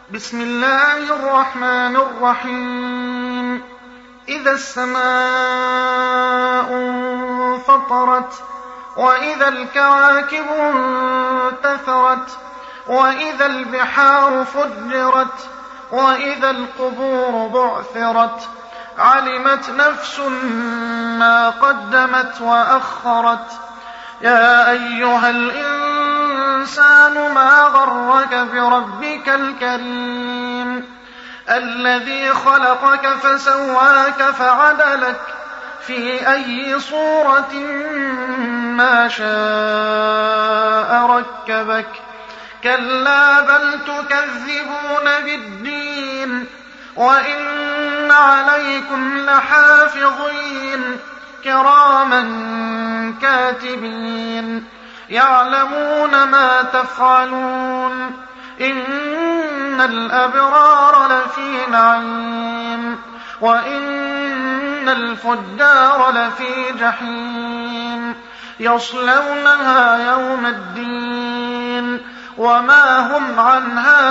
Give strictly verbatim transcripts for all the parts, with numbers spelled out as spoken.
بسم الله الرحمن الرحيم إذا السماء انفطرت وإذا الكواكب انتثرت وإذا البحار فجرت وإذا القبور بعثرت علمت نفس ما قدمت وأخرت يا أيها الإنسان ما غرك بربك الكريم الذي خلقك فسواك فعدلك في أي صورة ما شاء ركبك كلا بل تكذبون بالدين وإن عليكم لحافظين كراما كاتبين يعلمون ما تفعلون إن الأبرار لفي نعيم وإن الفجار لفي جحيم يصلونها يوم الدين وما هم عنها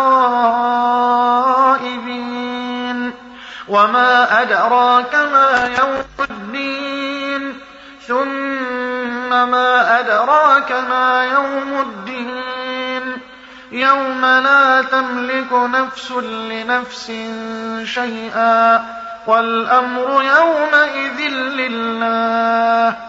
بغائبين وما أدراك ما يوم الدين ثم ما أدراك ما يوم الدين يوم لا تملك نفس لنفس شيئا والأمر يومئذ لله